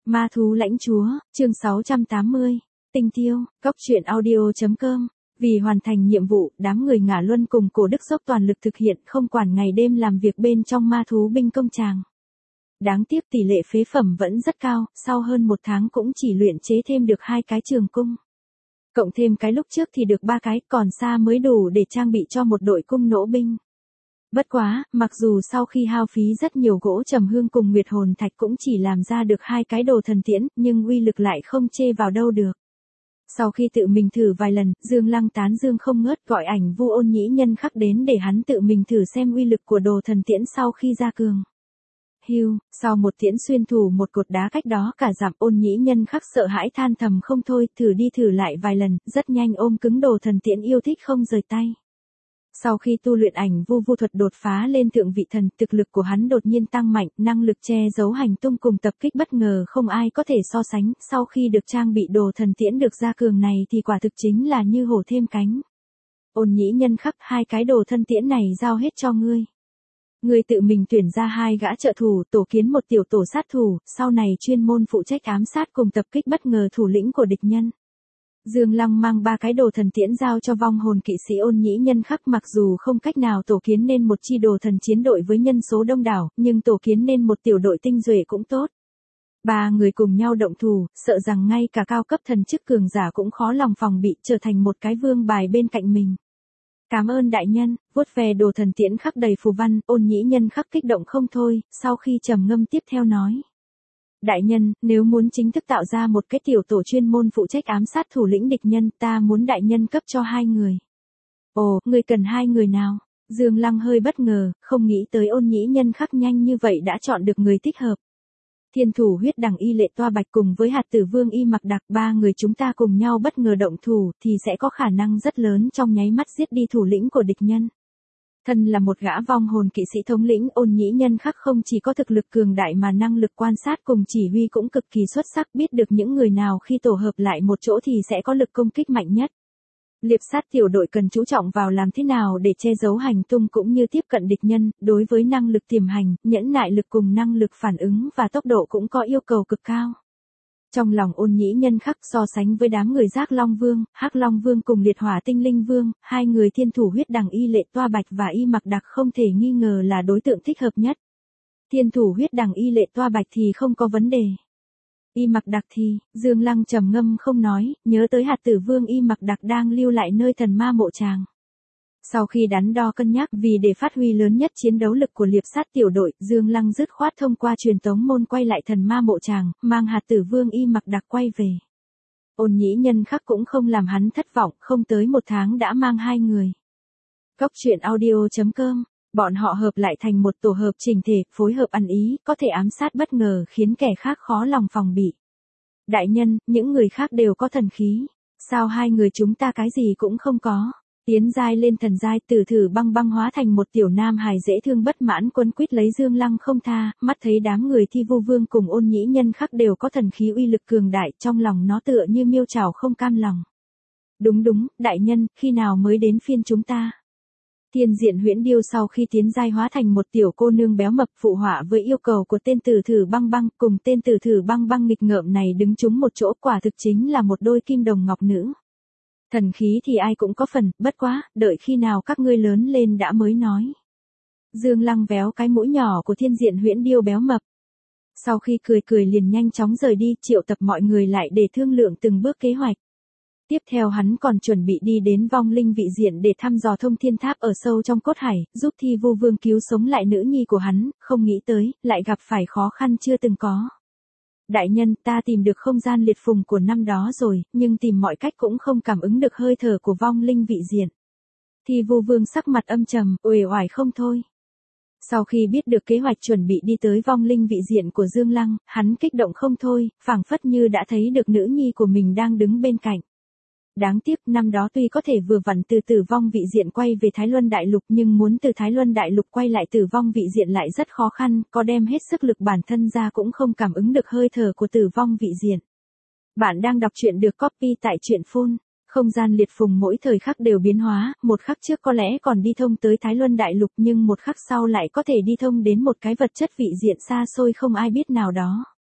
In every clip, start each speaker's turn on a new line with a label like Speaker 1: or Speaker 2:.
Speaker 1: Ma thú lãnh chúa, chương 680. Tinh tiêu, cốc truyện audio.com. Vì hoàn thành nhiệm vụ, đám người Ngả Luân cùng Cổ Đức dốc toàn lực thực hiện, không quản ngày đêm làm việc bên trong ma thú binh công tràng. Đáng tiếc tỷ lệ phế phẩm vẫn rất cao, sau hơn 1 tháng cũng chỉ luyện chế thêm được 2 cái trường cung. Cộng thêm cái lúc trước thì được 3 cái, còn xa mới đủ để trang bị cho một đội cung nỗ binh. Bất quá, mặc dù sau khi hao phí rất nhiều gỗ trầm hương cùng nguyệt hồn thạch cũng chỉ làm ra được 2 cái đồ thần tiễn, nhưng uy lực lại không chê vào đâu được. Sau khi tự mình thử vài lần, Dương Lăng tán dương không ngớt, gọi Ảnh Vu Ôn Nhĩ Nhân Khắc đến để hắn tự mình thử xem uy lực của đồ thần tiễn sau khi ra cường. Hưu, sau một tiễn xuyên thủ một cột đá cách đó cả dặm, Ôn Nhĩ Nhân Khắc sợ hãi than thầm không thôi, thử đi thử lại vài lần, rất nhanh ôm cứng đồ thần tiễn yêu thích không rời tay. Sau khi tu luyện Ảnh Vu thuật đột phá lên thượng vị thần, thực lực của hắn đột nhiên tăng mạnh, năng lực che giấu hành tung cùng tập kích bất ngờ không ai có thể so sánh, sau khi được trang bị đồ thần tiễn được gia cường này thì quả thực chính là như hổ thêm cánh. Ôn Nhĩ Nhân Khắc, 2 cái đồ thân tiễn này giao hết cho ngươi. Ngươi tự mình tuyển ra 2 gã trợ thủ, tổ kiến một tiểu tổ sát thủ, sau này chuyên môn phụ trách ám sát cùng tập kích bất ngờ thủ lĩnh của địch nhân. Dương Lăng mang 3 cái đồ thần tiễn giao cho vong hồn kỵ sĩ Ôn Nhĩ Nhân Khắc, mặc dù không cách nào tổ kiến nên một chi đồ thần chiến đội với nhân số đông đảo, nhưng tổ kiến nên một tiểu đội tinh nhuệ cũng tốt. 3 người cùng nhau động thủ, sợ rằng ngay cả cao cấp thần chức cường giả cũng khó lòng phòng bị, trở thành một cái vương bài bên cạnh mình. Cảm ơn đại nhân, vuốt về đồ thần tiễn khắc đầy phù văn, Ôn Nhĩ Nhân Khắc kích động không thôi, sau khi trầm ngâm tiếp theo nói. Đại nhân, nếu muốn chính thức tạo ra một cái tiểu tổ chuyên môn phụ trách ám sát thủ lĩnh địch nhân, ta muốn đại nhân cấp cho 2 người. Ồ, người cần 2 người nào? Dương Lăng hơi bất ngờ, không nghĩ tới Ôn Nhĩ Nhân Khắc nhanh như vậy đã chọn được người thích hợp. Thiên thủ huyết đằng y lệ toa bạch cùng với hạt tử vương y mặc đặc, 3 người chúng ta cùng nhau bất ngờ động thủ thì sẽ có khả năng rất lớn trong nháy mắt giết đi thủ lĩnh của địch nhân. Thân là một gã vong hồn kỵ sĩ thống lĩnh, Ôn Nhĩ Nhân Khắc không chỉ có thực lực cường đại mà năng lực quan sát cùng chỉ huy cũng cực kỳ xuất sắc, biết được những người nào khi tổ hợp lại một chỗ thì sẽ có lực công kích mạnh nhất. Liệp sát tiểu đội cần chú trọng vào làm thế nào để che giấu hành tung cũng như tiếp cận địch nhân, đối với năng lực tiềm hành, nhẫn nại lực cùng năng lực phản ứng và tốc độ cũng có yêu cầu cực cao. Trong lòng Ôn Nhĩ Nhân Khắc so sánh với đám người Giác Long Vương, Hắc Long Vương cùng Liệt Hỏa Tinh Linh Vương, 2 người thiên thủ huyết đằng y lệ toa bạch và y mặc đặc không thể nghi ngờ là đối tượng thích hợp nhất. Thiên thủ huyết đằng y lệ toa bạch thì không có vấn đề. Y mặc đặc thì, Dương Lăng trầm ngâm không nói, nhớ tới hạt tử vương y mặc đặc đang lưu lại nơi thần ma mộ tràng. Sau khi đắn đo cân nhắc vì để phát huy lớn nhất chiến đấu lực của liệp sát tiểu đội, Dương Lăng dứt khoát thông qua truyền tống môn quay lại thần ma mộ tràng, mang hạt tử vương y mặc đặc quay về. Ôn Nhĩ Nhân Khắc cũng không làm hắn thất vọng, không tới 1 tháng đã mang 2 người. Cốc truyện audio.com. Bọn họ hợp lại thành một tổ hợp chỉnh thể, phối hợp ăn ý, có thể ám sát bất ngờ khiến kẻ khác khó lòng phòng bị. Đại nhân, những người khác đều có thần khí. Sao 2 người chúng ta cái gì cũng không có? Tiến giai lên thần giai, Tử Thử Băng Băng hóa thành một tiểu nam hài dễ thương bất mãn quấn quýt lấy Dương Lăng không tha, mắt thấy đám người Thi Vu Vương cùng Ôn Nhĩ Nhân Khắc đều có thần khí uy lực cường đại, trong lòng nó tựa như miêu trảo không cam lòng. Đúng, đại nhân, khi nào mới đến phiên chúng ta? Thiên Diện Huyễn Điêu sau khi tiến giai hóa thành một tiểu cô nương béo mập phụ họa với yêu cầu của tên Tử Thử Băng Băng, cùng tên Tử Thử Băng Băng nghịch ngợm này đứng chung một chỗ, quả thực chính là một đôi kim đồng ngọc nữ. Thần khí thì ai cũng có phần, bất quá, đợi khi nào các ngươi lớn lên đã mới nói. Dương Lăng véo cái mũi nhỏ của Thiên Diện Huyễn Điêu béo mập. Sau khi cười liền nhanh chóng rời đi, triệu tập mọi người lại để thương lượng từng bước kế hoạch. Tiếp theo hắn còn chuẩn bị đi đến vong linh vị diện để thăm dò thông thiên tháp ở sâu trong cốt hải, giúp Thi Vu Vương cứu sống lại nữ nhi của hắn, không nghĩ tới, lại gặp phải khó khăn chưa từng có. Đại nhân, ta tìm được không gian liệt phùng của năm đó rồi, nhưng tìm mọi cách cũng không cảm ứng được hơi thở của vong linh vị diện. Thi Vu Vương sắc mặt âm trầm, uể oải không thôi. Sau khi biết được kế hoạch chuẩn bị đi tới vong linh vị diện của Dương Lăng, hắn kích động không thôi, phảng phất như đã thấy được nữ nhi của mình đang đứng bên cạnh. Đáng tiếc năm đó tuy có thể vừa vặn từ tử vong vị diện quay về Thái Luân Đại Lục, nhưng muốn từ Thái Luân Đại Lục quay lại tử vong vị diện lại rất khó khăn, có đem hết sức lực bản thân ra cũng không cảm ứng được hơi thở của tử vong vị diện. Bạn đang đọc truyện được copy tại truyện phun. Không gian liệt phùng mỗi thời khắc đều biến hóa, một khắc trước có lẽ còn đi thông tới Thái Luân Đại Lục nhưng một khắc sau lại có thể đi thông đến một cái vật chất vị diện xa xôi không ai biết nào đó.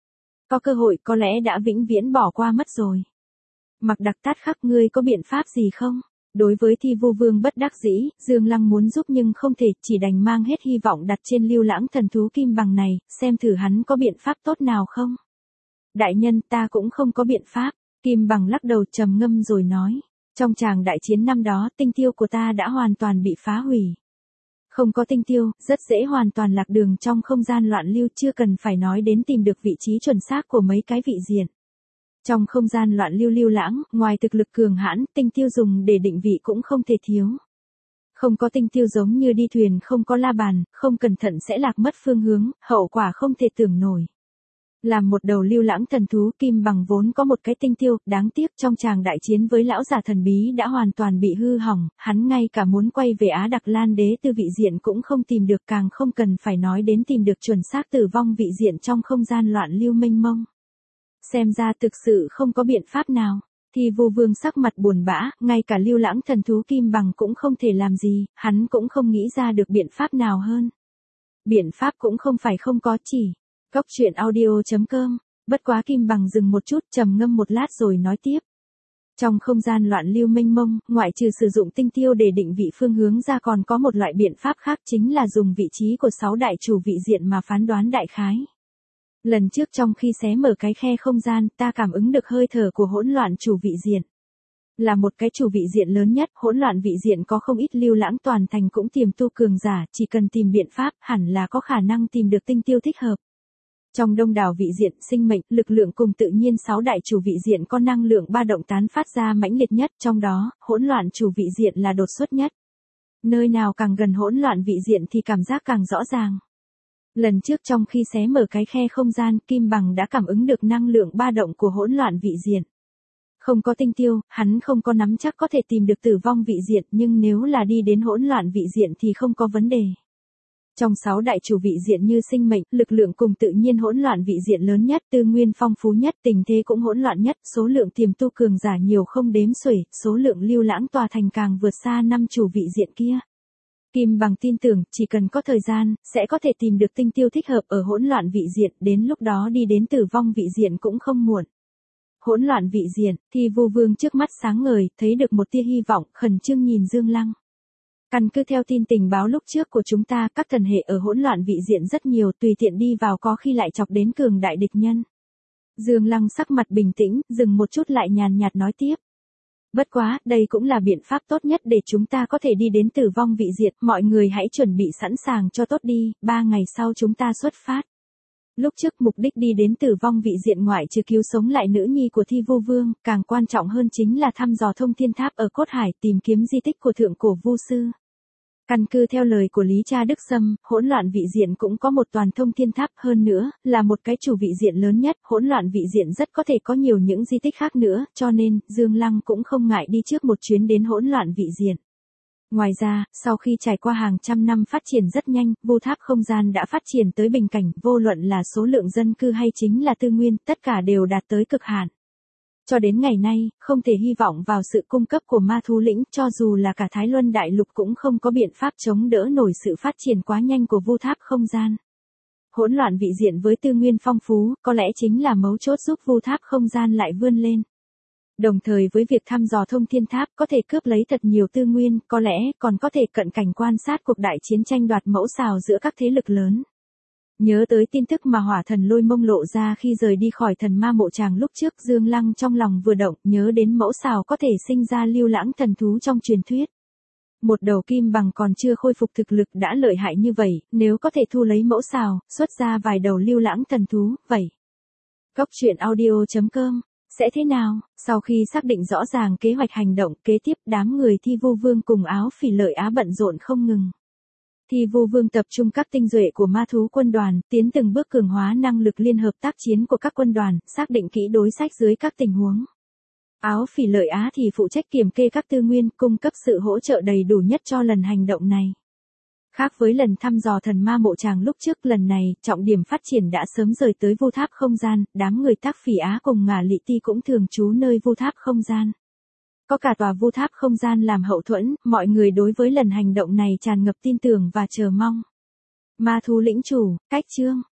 Speaker 1: Có cơ hội có lẽ đã vĩnh viễn bỏ qua mất rồi. Mặc Đặc Tát Khắc, ngươi có biện pháp gì không? Đối với Thi Vu Vương bất đắc dĩ, Dương Lăng muốn giúp nhưng không thể, chỉ đành mang hết hy vọng đặt trên Lưu Lãng thần thú kim bằng này, xem thử hắn có biện pháp tốt nào không. Đại nhân, ta cũng không có biện pháp. Kim bằng lắc đầu trầm ngâm rồi nói. Trong tràng đại chiến năm đó, tinh tiêu của ta đã hoàn toàn bị phá hủy. Không có tinh tiêu, rất dễ hoàn toàn lạc đường trong không gian loạn lưu, chưa cần phải nói đến tìm được vị trí chuẩn xác của mấy cái vị diện. Trong không gian loạn lưu Lưu Lãng, ngoài thực lực cường hãn, tinh tiêu dùng để định vị cũng không thể thiếu. Không có tinh tiêu giống như đi thuyền không có la bàn, không cẩn thận sẽ lạc mất phương hướng, hậu quả không thể tưởng nổi. Làm một đầu Lưu Lãng thần thú, kim bằng vốn có một cái tinh tiêu, đáng tiếc trong tràng đại chiến với lão giả thần bí đã hoàn toàn bị hư hỏng, hắn ngay cả muốn quay về Á Đặc Lan Đế Tư vị diện cũng không tìm được, càng không cần phải nói đến tìm được chuẩn xác tử vong vị diện trong không gian loạn lưu mênh mông. Xem ra thực sự không có biện pháp nào. Thi Vu Vương sắc mặt buồn bã, ngay cả Lưu Lãng thần thú kim bằng cũng không thể làm gì, hắn cũng không nghĩ ra được biện pháp nào hơn. Biện pháp cũng không phải không có, chỉ Cốc truyện audio.com. Bất quá kim bằng dừng một chút, trầm ngâm một lát rồi nói tiếp. Trong không gian loạn lưu mênh mông, ngoại trừ sử dụng tinh tiêu để định vị phương hướng ra, còn có một loại biện pháp khác, chính là dùng vị trí của 6 đại chủ vị diện mà phán đoán đại khái. Lần trước trong khi xé mở cái khe không gian, ta cảm ứng được hơi thở của hỗn loạn chủ vị diện. Là một cái chủ vị diện lớn nhất, hỗn loạn vị diện có không ít Lưu Lãng toàn thành cũng tiềm tu cường giả, chỉ cần tìm biện pháp, hẳn là có khả năng tìm được tinh tiêu thích hợp. Trong đông đảo vị diện, sinh mệnh, lực lượng cùng tự nhiên 6 đại chủ vị diện có năng lượng ba động tán phát ra mãnh liệt nhất, trong đó, hỗn loạn chủ vị diện là đột xuất nhất. Nơi nào càng gần hỗn loạn vị diện thì cảm giác càng rõ ràng. Lần trước trong khi xé mở cái khe không gian, kim bằng đã cảm ứng được năng lượng ba động của hỗn loạn vị diện. Không có tinh tiêu, hắn không có nắm chắc có thể tìm được tử vong vị diện, nhưng nếu là đi đến hỗn loạn vị diện thì không có vấn đề. Trong 6 đại chủ vị diện như sinh mệnh, lực lượng cùng tự nhiên hỗn loạn vị diện lớn nhất, tư nguyên phong phú nhất, tình thế cũng hỗn loạn nhất, số lượng tiềm tu cường giả nhiều không đếm xuể, số lượng Lưu Lãng tòa thành càng vượt xa 5 chủ vị diện kia. Kim bằng tin tưởng, chỉ cần có thời gian, sẽ có thể tìm được tinh tiêu thích hợp ở hỗn loạn vị diện, đến lúc đó đi đến tử vong vị diện cũng không muộn. Hỗn loạn vị diện, Thi Vu Vương trước mắt sáng ngời, thấy được một tia hy vọng, khẩn trương nhìn Dương Lăng. Căn cứ theo tin tình báo lúc trước của chúng ta, các thần hệ ở hỗn loạn vị diện rất nhiều, tùy tiện đi vào có khi lại chọc đến cường đại địch nhân. Dương Lăng sắc mặt bình tĩnh, dừng một chút lại nhàn nhạt nói tiếp. Bất quá, đây cũng là biện pháp tốt nhất để chúng ta có thể đi đến tử vong vị diện, mọi người hãy chuẩn bị sẵn sàng cho tốt đi, 3 ngày sau chúng ta xuất phát. Lúc trước mục đích đi đến tử vong vị diện ngoại trừ cứu sống lại nữ nhi của Thi Vu Vương, càng quan trọng hơn chính là thăm dò thông thiên tháp ở Cốt Hải, tìm kiếm di tích của thượng cổ Vu sư. Căn cứ theo lời của Lý Cha Đức Sâm, hỗn loạn vị diện cũng có một toàn thông thiên tháp, hơn nữa, là một cái chủ vị diện lớn nhất, hỗn loạn vị diện rất có thể có nhiều những di tích khác nữa, cho nên, Dương Lăng cũng không ngại đi trước một chuyến đến hỗn loạn vị diện. Ngoài ra, sau khi trải qua hàng trăm năm phát triển rất nhanh, Vu Tháp không gian đã phát triển tới bình cảnh, vô luận là số lượng dân cư hay chính là tư nguyên, tất cả đều đạt tới cực hạn. Cho đến ngày nay, không thể hy vọng vào sự cung cấp của ma thú lĩnh, cho dù là cả Thái Luân Đại Lục cũng không có biện pháp chống đỡ nổi sự phát triển quá nhanh của Vu Tháp không gian. Hỗn loạn vị diện với tư nguyên phong phú, có lẽ chính là mấu chốt giúp Vu Tháp không gian lại vươn lên. Đồng thời với việc thăm dò thông thiên tháp có thể cướp lấy thật nhiều tư nguyên, có lẽ còn có thể cận cảnh quan sát cuộc đại chiến tranh đoạt mẫu xào giữa các thế lực lớn. Nhớ tới tin tức mà hỏa thần Lôi Mông lộ ra khi rời đi khỏi thần ma mộ tràng lúc trước, Dương Lăng trong lòng vừa động, nhớ đến mẫu xào có thể sinh ra Lưu Lãng thần thú trong truyền thuyết. Một đầu kim bằng còn chưa khôi phục thực lực đã lợi hại như vậy, nếu có thể thu lấy mẫu xào, xuất ra vài đầu Lưu Lãng thần thú, vậy. Cốc truyện audio.com sẽ thế nào? Sau khi xác định rõ ràng kế hoạch hành động, kế tiếp đám người Thi Vu Vương cùng Áo Phỉ Lợi Á bận rộn không ngừng. Thi Vu Vương tập trung các tinh duệ của ma thú quân đoàn, tiến từng bước cường hóa năng lực liên hợp tác chiến của các quân đoàn, xác định kỹ đối sách dưới các tình huống. Áo Phỉ Lợi Á thì phụ trách kiểm kê các tư nguyên, cung cấp sự hỗ trợ đầy đủ nhất cho lần hành động này. Khác với lần thăm dò thần ma mộ tràng lúc trước, lần này, trọng điểm phát triển đã sớm rời tới Vu Tháp không gian, đám người Tác Phỉ Á cùng Ngả Lị Ti cũng thường trú nơi Vu Tháp không gian. Có cả tòa Vu Tháp không gian làm hậu thuẫn, mọi người đối với lần hành động này tràn ngập tin tưởng và chờ mong. Ma thú lĩnh chủ, cách chương.